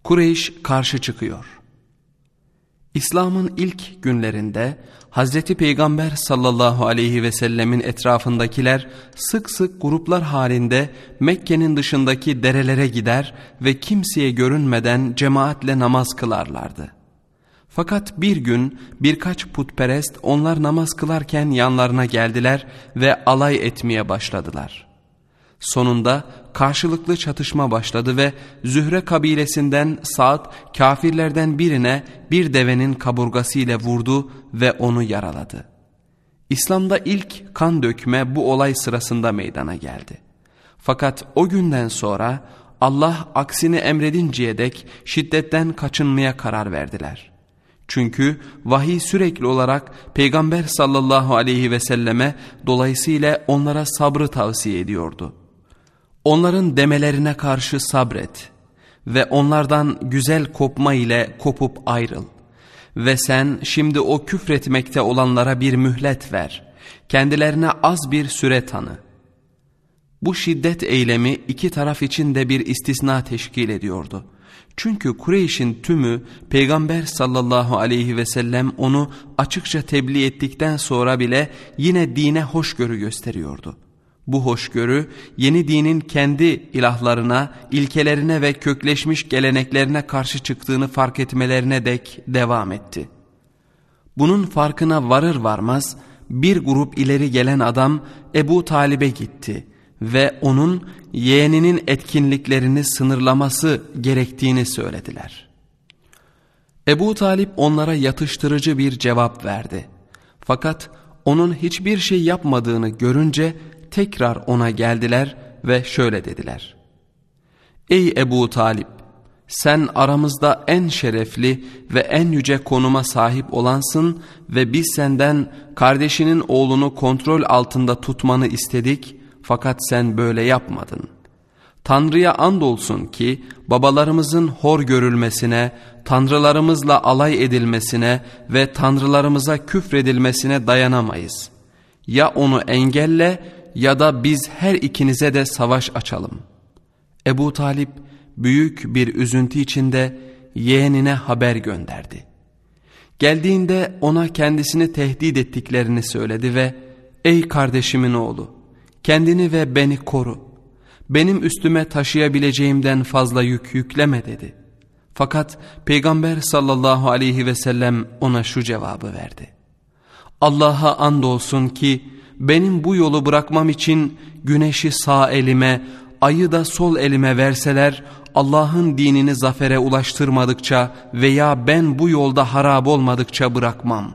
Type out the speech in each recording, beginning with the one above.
Kureyş karşı çıkıyor. İslam'ın ilk günlerinde Hazreti Peygamber sallallahu aleyhi ve sellemin etrafındakiler sık sık gruplar halinde Mekke'nin dışındaki derelere gider ve kimseye görünmeden cemaatle namaz kılarlardı. Fakat bir gün birkaç putperest onlar namaz kılarken yanlarına geldiler ve alay etmeye başladılar. Sonunda karşılıklı çatışma başladı ve Zühre kabilesinden Sa'd kafirlerden birine bir devenin kaburgasıyla vurdu ve onu yaraladı. İslam'da ilk kan dökme bu olay sırasında meydana geldi. Fakat o günden sonra Allah aksini emredinceye dek şiddetten kaçınmaya karar verdiler. Çünkü vahiy sürekli olarak Peygamber sallallahu aleyhi ve selleme dolayısıyla onlara sabrı tavsiye ediyordu. Onların demelerine karşı sabret ve onlardan güzel kopma ile kopup ayrıl. Ve sen şimdi o küfretmekte olanlara bir mühlet ver. Kendilerine az bir süre tanı. Bu şiddet eylemi iki taraf için de bir istisna teşkil ediyordu. Çünkü Kureyş'in tümü Peygamber sallallahu aleyhi ve sellem onu açıkça tebliğ ettikten sonra bile yine dine hoşgörü gösteriyordu. Bu hoşgörü yeni dinin kendi ilahlarına, ilkelerine ve kökleşmiş geleneklerine karşı çıktığını fark etmelerine dek devam etti. Bunun farkına varır varmaz bir grup ileri gelen adam Ebu Talib'e gitti ve onun yeğeninin etkinliklerini sınırlaması gerektiğini söylediler. Ebu Talib onlara yatıştırıcı bir cevap verdi. Fakat onun hiçbir şey yapmadığını görünce tekrar ona geldiler ve şöyle dediler: Ey Ebu Talib, sen aramızda en şerefli ve en yüce konuma sahip olansın ve biz senden kardeşinin oğlunu kontrol altında tutmanı istedik fakat sen böyle yapmadın. Tanrı'ya andolsun ki babalarımızın hor görülmesine, tanrılarımızla alay edilmesine ve tanrılarımıza küfredilmesine dayanamayız. Ya onu engelle ya da biz her ikinize de savaş açalım. Ebu Talib büyük bir üzüntü içinde yeğenine haber gönderdi. Geldiğinde ona kendisini tehdit ettiklerini söyledi ve ''Ey kardeşimin oğlu, kendini ve beni koru. Benim üstüme taşıyabileceğimden fazla yük yükleme.'' dedi. Fakat Peygamber sallallahu aleyhi ve sellem ona şu cevabı verdi: ''Allah'a andolsun ki benim bu yolu bırakmam için güneşi sağ elime, ayı da sol elime verseler, Allah'ın dinini zafere ulaştırmadıkça veya ben bu yolda harap olmadıkça bırakmam.''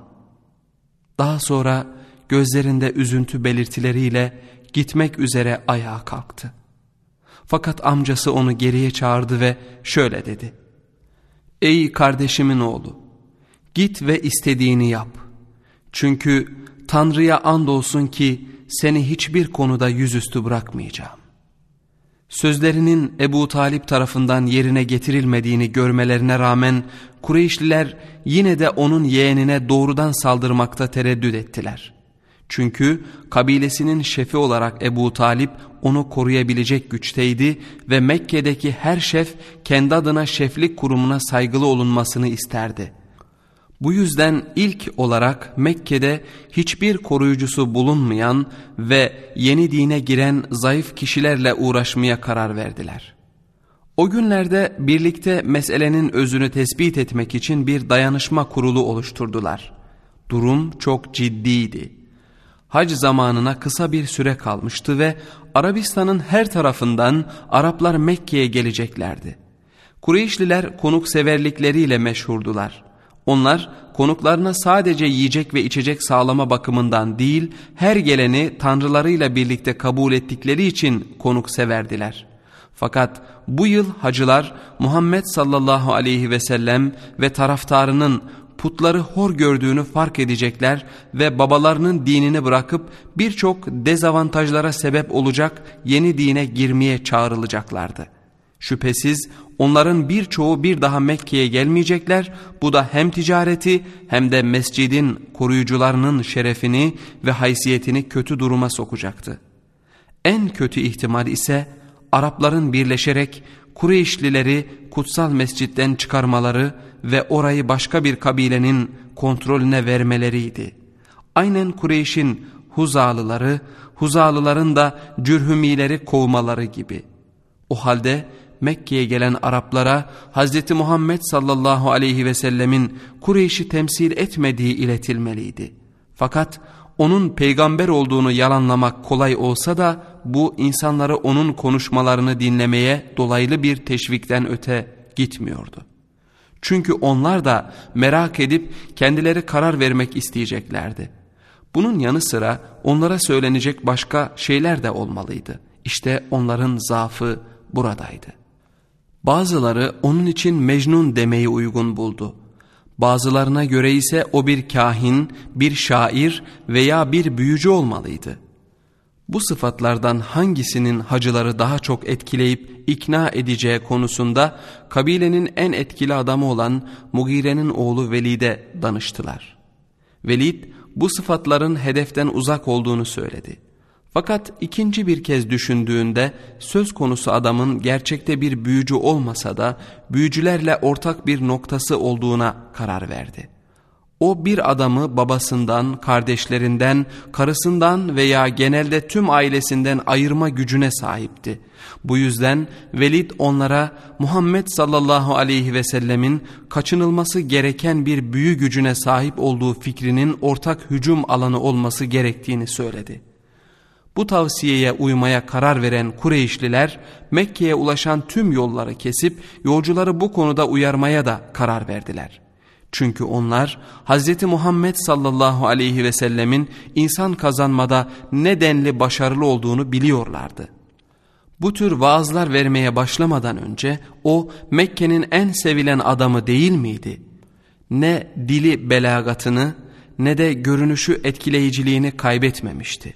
Daha sonra gözlerinde üzüntü belirtileriyle gitmek üzere ayağa kalktı. Fakat amcası onu geriye çağırdı ve şöyle dedi: ''Ey kardeşimin oğlu, git ve istediğini yap. Çünkü Tanrı'ya andolsun ki seni hiçbir konuda yüzüstü bırakmayacağım.'' Sözlerinin Ebu Talib tarafından yerine getirilmediğini görmelerine rağmen Kureyşliler yine de onun yeğenine doğrudan saldırmakta tereddüt ettiler. Çünkü kabilesinin şefi olarak Ebu Talib onu koruyabilecek güçteydi ve Mekke'deki her şef kendi adına şeflik kurumuna saygılı olunmasını isterdi. Bu yüzden ilk olarak Mekke'de hiçbir koruyucusu bulunmayan ve yeni dine giren zayıf kişilerle uğraşmaya karar verdiler. O günlerde birlikte meselenin özünü tespit etmek için bir dayanışma kurulu oluşturdular. Durum çok ciddiydi. Hac zamanına kısa bir süre kalmıştı ve Arabistan'ın her tarafından Araplar Mekke'ye geleceklerdi. Kureyşliler konukseverlikleriyle meşhurdular. Onlar konuklarına sadece yiyecek ve içecek sağlama bakımından değil, her geleni tanrılarıyla birlikte kabul ettikleri için konukseverdiler. Fakat bu yıl hacılar Muhammed sallallahu aleyhi ve sellem ve taraftarının putları hor gördüğünü fark edecekler ve babalarının dinini bırakıp birçok dezavantajlara sebep olacak yeni dine girmeye çağrılacaklardı. Şüphesiz onların birçoğu bir daha Mekke'ye gelmeyecekler. Bu da hem ticareti hem de mescidin koruyucularının şerefini ve haysiyetini kötü duruma sokacaktı. En kötü ihtimal ise Arapların birleşerek Kureyşlileri kutsal mescitten çıkarmaları ve orayı başka bir kabilenin kontrolüne vermeleriydi. Aynen Kureyş'in Huzalıları, Huzalıların da Cürhümileri kovmaları gibi. O halde Mekke'ye gelen Araplara Hz. Muhammed sallallahu aleyhi ve sellemin Kureyş'i temsil etmediği iletilmeliydi. Fakat onun peygamber olduğunu yalanlamak kolay olsa da bu insanları onun konuşmalarını dinlemeye dolaylı bir teşvikten öte gitmiyordu. Çünkü onlar da merak edip kendileri karar vermek isteyeceklerdi. Bunun yanı sıra onlara söylenecek başka şeyler de olmalıydı. İşte onların zaafı buradaydı. Bazıları onun için Mecnun demeyi uygun buldu. Bazılarına göre ise o bir kahin, bir şair veya bir büyücü olmalıydı. Bu sıfatlardan hangisinin hacıları daha çok etkileyip ikna edeceği konusunda kabilenin en etkili adamı olan Mugire'nin oğlu Velid'e danıştılar. Velid bu sıfatların hedeften uzak olduğunu söyledi. Fakat ikinci bir kez düşündüğünde söz konusu adamın gerçekte bir büyücü olmasa da büyücülerle ortak bir noktası olduğuna karar verdi. O bir adamı babasından, kardeşlerinden, karısından veya genelde tüm ailesinden ayırma gücüne sahipti. Bu yüzden Velid onlara Muhammed sallallahu aleyhi ve sellemin kaçınılması gereken bir büyü gücüne sahip olduğu fikrinin ortak hücum alanı olması gerektiğini söyledi. Bu tavsiyeye uymaya karar veren Kureyşliler Mekke'ye ulaşan tüm yolları kesip yolcuları bu konuda uyarmaya da karar verdiler. Çünkü onlar Hz. Muhammed sallallahu aleyhi ve sellemin insan kazanmada ne denli başarılı olduğunu biliyorlardı. Bu tür vaazlar vermeye başlamadan önce o Mekke'nin en sevilen adamı değil miydi? Ne dili belagatını ne de görünüşü etkileyiciliğini kaybetmemişti.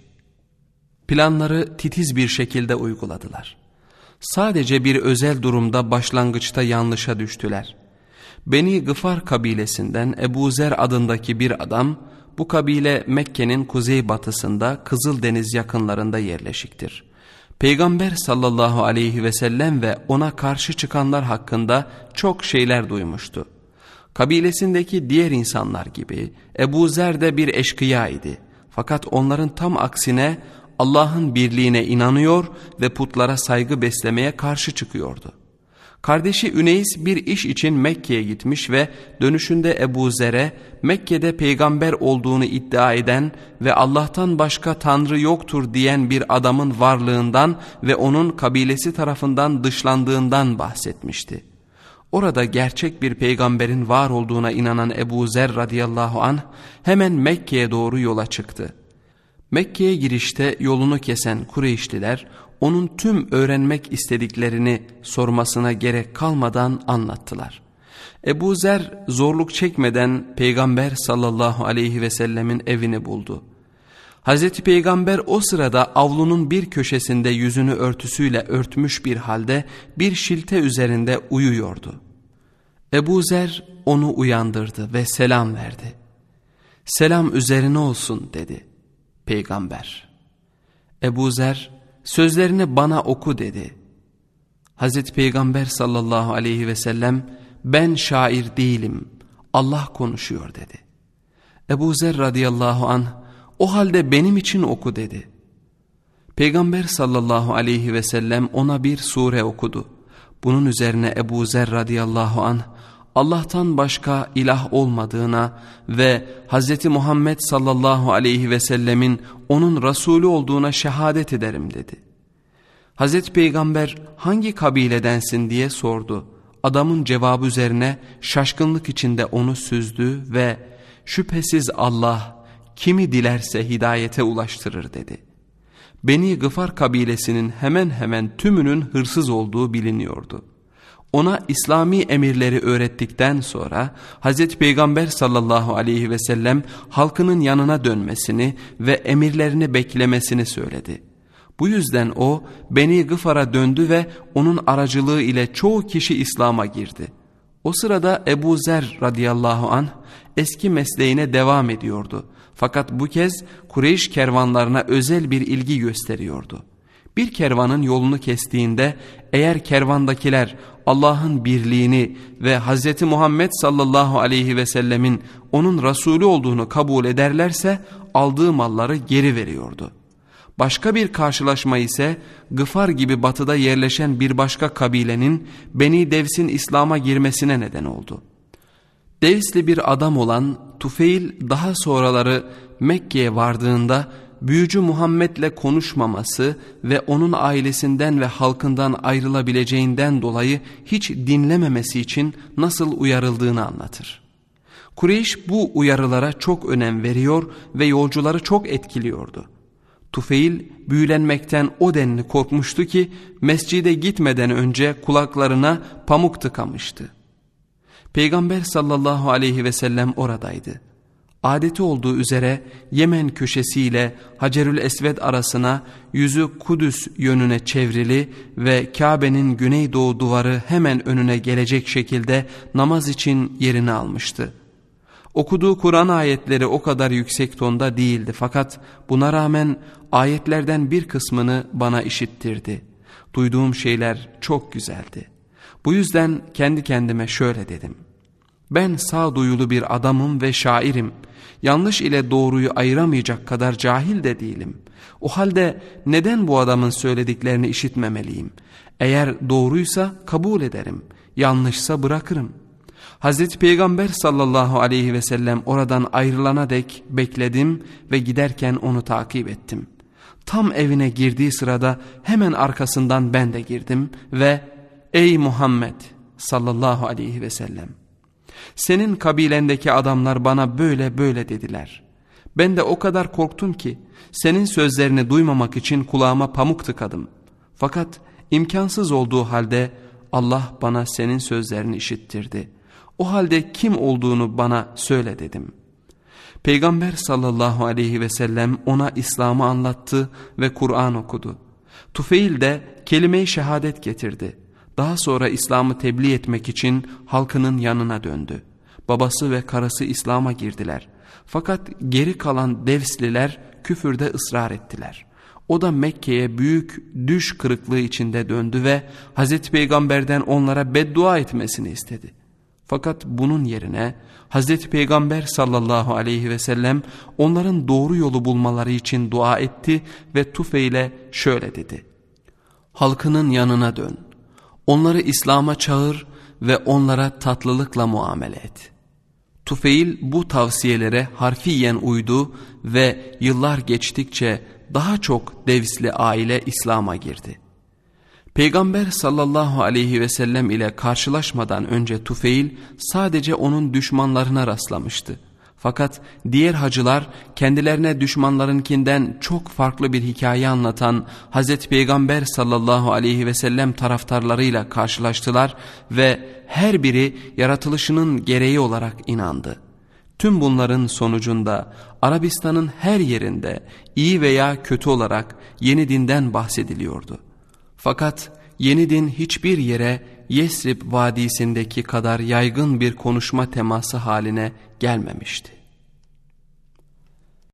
Planları titiz bir şekilde uyguladılar. Sadece bir özel durumda başlangıçta yanlışa düştüler. Beni Gıfar kabilesinden Ebu Zer adındaki bir adam, bu kabile Mekke'nin kuzeybatısında Kızıldeniz yakınlarında yerleşiktir. Peygamber sallallahu aleyhi ve sellem ve ona karşı çıkanlar hakkında çok şeyler duymuştu. Kabilesindeki diğer insanlar gibi Ebu Zer de bir eşkıya idi. Fakat onların tam aksine Allah'ın birliğine inanıyor ve putlara saygı beslemeye karşı çıkıyordu. Kardeşi Üneys bir iş için Mekke'ye gitmiş ve dönüşünde Ebu Zer'e Mekke'de peygamber olduğunu iddia eden ve Allah'tan başka tanrı yoktur diyen bir adamın varlığından ve onun kabilesi tarafından dışlandığından bahsetmişti. Orada gerçek bir peygamberin var olduğuna inanan Ebu Zer radıyallahu anh hemen Mekke'ye doğru yola çıktı. Mekke'ye girişte yolunu kesen Kureyşliler onun tüm öğrenmek istediklerini sormasına gerek kalmadan anlattılar. Ebu Zer zorluk çekmeden Peygamber sallallahu aleyhi ve sellemin evini buldu. Hazreti Peygamber o sırada avlunun bir köşesinde yüzünü örtüsüyle örtmüş bir halde bir şilte üzerinde uyuyordu. Ebu Zer onu uyandırdı ve selam verdi. "Selam üzerine olsun" dedi Peygamber. Ebu Zer, "Sözlerini bana oku" dedi. Hazreti Peygamber sallallahu aleyhi ve sellem, "Ben şair değilim, Allah konuşuyor" dedi. Ebu Zer radıyallahu anh, "O halde benim için oku" dedi. Peygamber sallallahu aleyhi ve sellem ona bir sure okudu. Bunun üzerine Ebu Zer radıyallahu anh, Allah'tan başka ilah olmadığına ve Hz. Muhammed sallallahu aleyhi ve sellemin onun Resulü olduğuna şehadet ederim dedi. Hz. Peygamber hangi kabiledensin diye sordu. Adamın cevabı üzerine şaşkınlık içinde onu süzdü ve şüphesiz Allah kimi dilerse hidayete ulaştırır dedi. Beni Gıfar kabilesinin hemen hemen tümünün hırsız olduğu biliniyordu. Ona İslami emirleri öğrettikten sonra Hz. Peygamber sallallahu aleyhi ve sellem halkının yanına dönmesini ve emirlerini beklemesini söyledi. Bu yüzden o Beni Gıfar'a döndü ve onun aracılığı ile çoğu kişi İslam'a girdi. O sırada Ebu Zer radıyallahu anh eski mesleğine devam ediyordu. Fakat bu kez Kureyş kervanlarına özel bir ilgi gösteriyordu. Bir kervanın yolunu kestiğinde eğer kervandakiler Allah'ın birliğini ve Hz. Muhammed sallallahu aleyhi ve sellemin onun Resulü olduğunu kabul ederlerse aldığı malları geri veriyordu. Başka bir karşılaşma ise Gıfar gibi batıda yerleşen bir başka kabilenin Beni Devs'in İslam'a girmesine neden oldu. Devsli bir adam olan Tufeil daha sonraları Mekke'ye vardığında büyücü Muhammed'le konuşmaması ve onun ailesinden ve halkından ayrılabileceğinden dolayı hiç dinlememesi için nasıl uyarıldığını anlatır. Kureyş bu uyarılara çok önem veriyor ve yolcuları çok etkiliyordu. Tufeil büyülenmekten o denli korkmuştu ki mescide gitmeden önce kulaklarına pamuk tıkamıştı. Peygamber sallallahu aleyhi ve sellem oradaydı. Adeti olduğu üzere Yemen köşesiyle Hacerül Esved arasına yüzü Kudüs yönüne çevrili ve Kabe'nin güneydoğu duvarı hemen önüne gelecek şekilde namaz için yerini almıştı. Okuduğu Kur'an ayetleri o kadar yüksek tonda değildi fakat buna rağmen ayetlerden bir kısmını bana işittirdi. Duyduğum şeyler çok güzeldi. Bu yüzden kendi kendime şöyle dedim: ben sağduyulu bir adamım ve şairim. Yanlış ile doğruyu ayıramayacak kadar cahil de değilim. O halde neden bu adamın söylediklerini işitmemeliyim? Eğer doğruysa kabul ederim, yanlışsa bırakırım. Hazreti Peygamber sallallahu aleyhi ve sellem oradan ayrılana dek bekledim ve giderken onu takip ettim. Tam evine girdiği sırada hemen arkasından ben de girdim ve ''Ey Muhammed sallallahu aleyhi ve sellem, senin kabilendeki adamlar bana böyle böyle dediler. Ben de o kadar korktum ki senin sözlerini duymamak için kulağıma pamuk tıkadım. Fakat imkansız olduğu halde Allah bana senin sözlerini işittirdi. O halde kim olduğunu bana söyle dedim. Peygamber sallallahu aleyhi ve sellem ona İslam'ı anlattı ve Kur'an okudu. Tufeil de kelime-i şehadet getirdi. Daha sonra İslam'ı tebliğ etmek için halkının yanına döndü. Babası ve karısı İslam'a girdiler. Fakat geri kalan Devsliler küfürde ısrar ettiler. O da Mekke'ye büyük düş kırıklığı içinde döndü ve Hazreti Peygamber'den onlara beddua etmesini istedi. Fakat bunun yerine Hazreti Peygamber sallallahu aleyhi ve sellem onların doğru yolu bulmaları için dua etti ve Tufeil'e şöyle dedi: halkının yanına dön, onları İslam'a çağır ve onlara tatlılıkla muamele et. Tufeil bu tavsiyelere harfiyen uydu ve yıllar geçtikçe daha çok Devsli aile İslam'a girdi. Peygamber sallallahu aleyhi ve sellem ile karşılaşmadan önce Tufeil sadece onun düşmanlarına rastlamıştı. Fakat diğer hacılar kendilerine düşmanlarınkinden çok farklı bir hikaye anlatan Hazreti Peygamber sallallahu aleyhi ve sellem taraftarlarıyla karşılaştılar ve her biri yaratılışının gereği olarak inandı. Tüm bunların sonucunda Arabistan'ın her yerinde iyi veya kötü olarak yeni dinden bahsediliyordu. Fakat yeni din hiçbir yere Yesrib Vadisi'ndeki kadar yaygın bir konuşma teması haline gelmemişti.